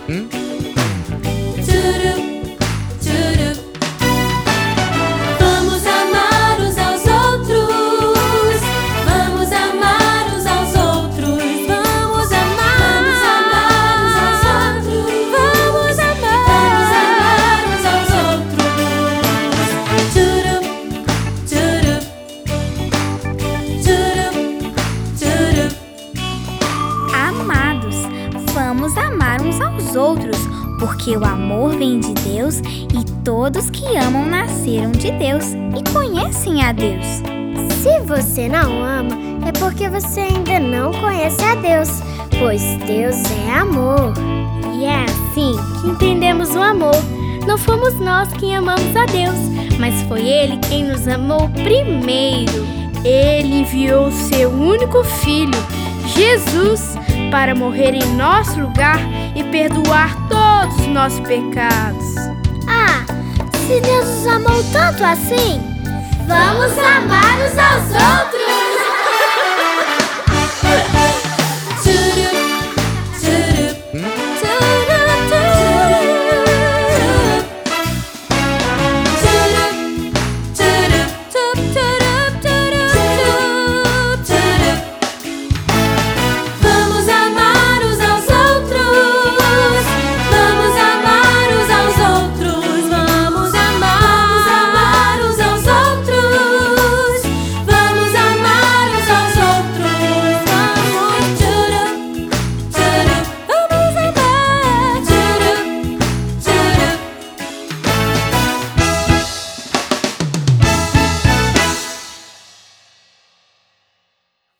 Tchurup, tchurup. Vamos amar uns aos outros. Vamos amar uns aos outros. Vamos amar uns aos outros. Vamos amar uns aos outros. Tchurup, tchurup. Tchurup, tchurup. Amados, vamos amar uns aos outros, porque o amor vem de Deus e todos que amam nasceram de Deus e conhecem a Deus. Se você não ama, é porque você ainda não conhece a Deus, pois Deus é amor. E é assim que entendemos o amor. Não fomos nós quem amamos a Deus, mas foi Ele quem nos amou primeiro. Ele enviou o seu único Filho, Jesus, para morrer em nosso lugar e perdoar todos os nossos pecados. Ah, se Deus nos amou tanto assim, Vamos amar uns aos outros.